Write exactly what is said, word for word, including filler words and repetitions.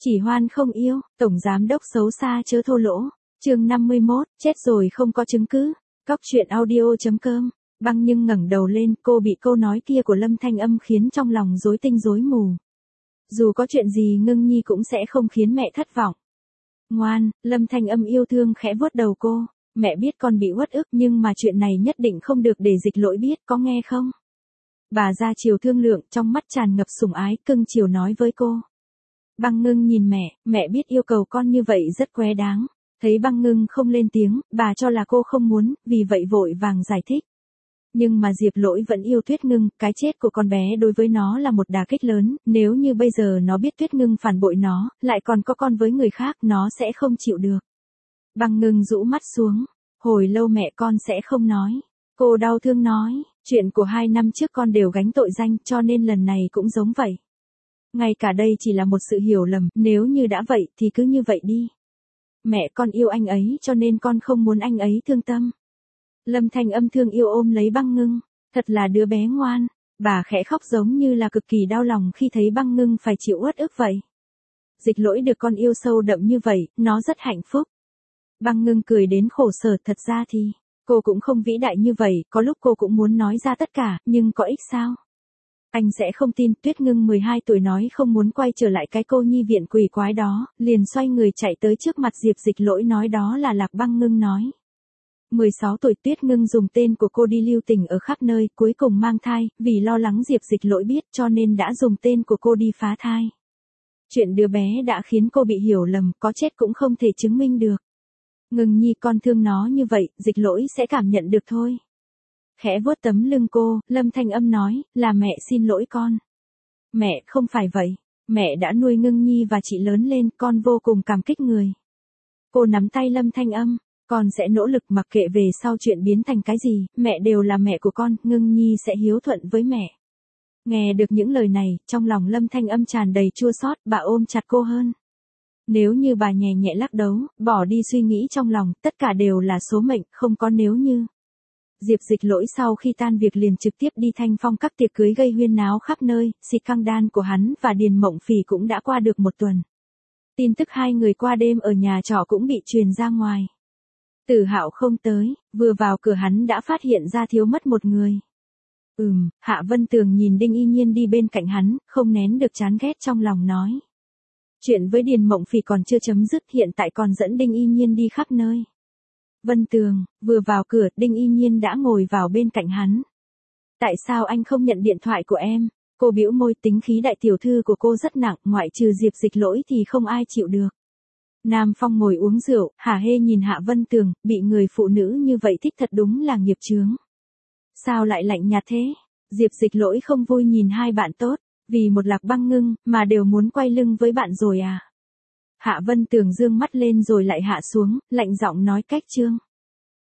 Chỉ hoan không yêu, tổng giám đốc xấu xa chớ thô lỗ. Chương năm mươi mốt, chết rồi không có chứng cứ. Cóc truyện audio chấm com. Băng Nhưng ngẩng đầu lên, cô bị câu nói kia của Lâm Thanh Âm khiến trong lòng rối tinh rối mù. Dù có chuyện gì Ngưng Nhi cũng sẽ không khiến mẹ thất vọng. Ngoan, Lâm Thanh Âm yêu thương khẽ vuốt đầu cô. Mẹ biết con bị uất ức nhưng mà chuyện này nhất định không được để Dịch Lỗi biết, có nghe không? Bà ra chiều thương lượng, trong mắt tràn ngập sủng ái, cưng chiều nói với cô. Băng Ngưng nhìn mẹ, mẹ biết yêu cầu con như vậy rất quá đáng. Thấy Băng Ngưng không lên tiếng, bà cho là cô không muốn, vì vậy vội vàng giải thích. Nhưng mà Diệp Lỗi vẫn yêu Tuyết Ngưng, cái chết của con bé đối với nó là một đả kích lớn, nếu như bây giờ nó biết Tuyết Ngưng phản bội nó, lại còn có con với người khác, nó sẽ không chịu được. Băng Ngưng rũ mắt xuống, hồi lâu mẹ con sẽ không nói. Cô đau thương nói, chuyện của hai năm trước con đều gánh tội danh, cho nên lần này cũng giống vậy. Ngay cả đây chỉ là một sự hiểu lầm, nếu như đã vậy thì cứ như vậy đi. Mẹ con yêu anh ấy cho nên con không muốn anh ấy thương tâm. Lâm Thanh Âm thương yêu ôm lấy Băng Ngưng, thật là đứa bé ngoan. Bà khẽ khóc giống như là cực kỳ đau lòng khi thấy Băng Ngưng phải chịu uất ức vậy. Dịch Lỗi được con yêu sâu đậm như vậy, nó rất hạnh phúc. Băng Ngưng cười đến khổ sở, thật ra thì, cô cũng không vĩ đại như vậy, có lúc cô cũng muốn nói ra tất cả, nhưng có ích sao? Anh sẽ không tin. Tuyết Ngưng mười hai tuổi nói không muốn quay trở lại cái cô nhi viện quỷ quái đó, liền xoay người chạy tới trước mặt Diệp Dịch Lỗi nói đó là Lạc Băng Ngưng nói. mười sáu tuổi Tuyết Ngưng dùng tên của cô đi lưu tình ở khắp nơi, cuối cùng mang thai, vì lo lắng Diệp Dịch Lỗi biết cho nên đã dùng tên của cô đi phá thai. Chuyện đứa bé đã khiến cô bị hiểu lầm, có chết cũng không thể chứng minh được. Ngưng Nhi, con thương nó như vậy, Dịch Lỗi sẽ cảm nhận được thôi. Khẽ vuốt tấm lưng cô, Lâm Thanh Âm nói, là mẹ xin lỗi con. Mẹ, không phải vậy. Mẹ đã nuôi Ngưng Nhi và chị lớn lên, con vô cùng cảm kích người. Cô nắm tay Lâm Thanh Âm, con sẽ nỗ lực mặc kệ về sau chuyện biến thành cái gì, mẹ đều là mẹ của con, Ngưng Nhi sẽ hiếu thuận với mẹ. Nghe được những lời này, trong lòng Lâm Thanh Âm tràn đầy chua xót, bà ôm chặt cô hơn. Nếu như bà nhẹ nhẹ lắc đầu, bỏ đi suy nghĩ trong lòng, tất cả đều là số mệnh, không có nếu như. Diệp Dịch Lỗi sau khi tan việc liền trực tiếp đi Thanh Phong các tiệc cưới gây huyên náo khắp nơi, xịt căng đan của hắn và Điền Mộng Phỉ cũng đã qua được một tuần. Tin tức hai người qua đêm ở nhà trọ cũng bị truyền ra ngoài. Tử Hạo không tới, vừa vào cửa hắn đã phát hiện ra thiếu mất một người. Ừm, Hạ Vân Tường nhìn Đinh Y Nhiên đi bên cạnh hắn, không nén được chán ghét trong lòng nói. Chuyện với Điền Mộng Phỉ còn chưa chấm dứt, hiện tại còn dẫn Đinh Y Nhiên đi khắp nơi. Vân Tường, vừa vào cửa, Đinh Y Nhiên đã ngồi vào bên cạnh hắn. Tại sao anh không nhận điện thoại của em? Cô bĩu môi, tính khí đại tiểu thư của cô rất nặng, ngoại trừ Diệp Dịch Lỗi thì không ai chịu được. Nam Phong ngồi uống rượu, hả hê nhìn Hạ Vân Tường, bị người phụ nữ như vậy thích thật đúng là nghiệp chướng. Sao lại lạnh nhạt thế? Diệp Dịch Lỗi không vui nhìn hai bạn tốt, vì một Lạc Băng Ngưng, mà đều muốn quay lưng với bạn rồi à? Hạ Vân Tường dương mắt lên rồi lại hạ xuống, lạnh giọng nói cách trương.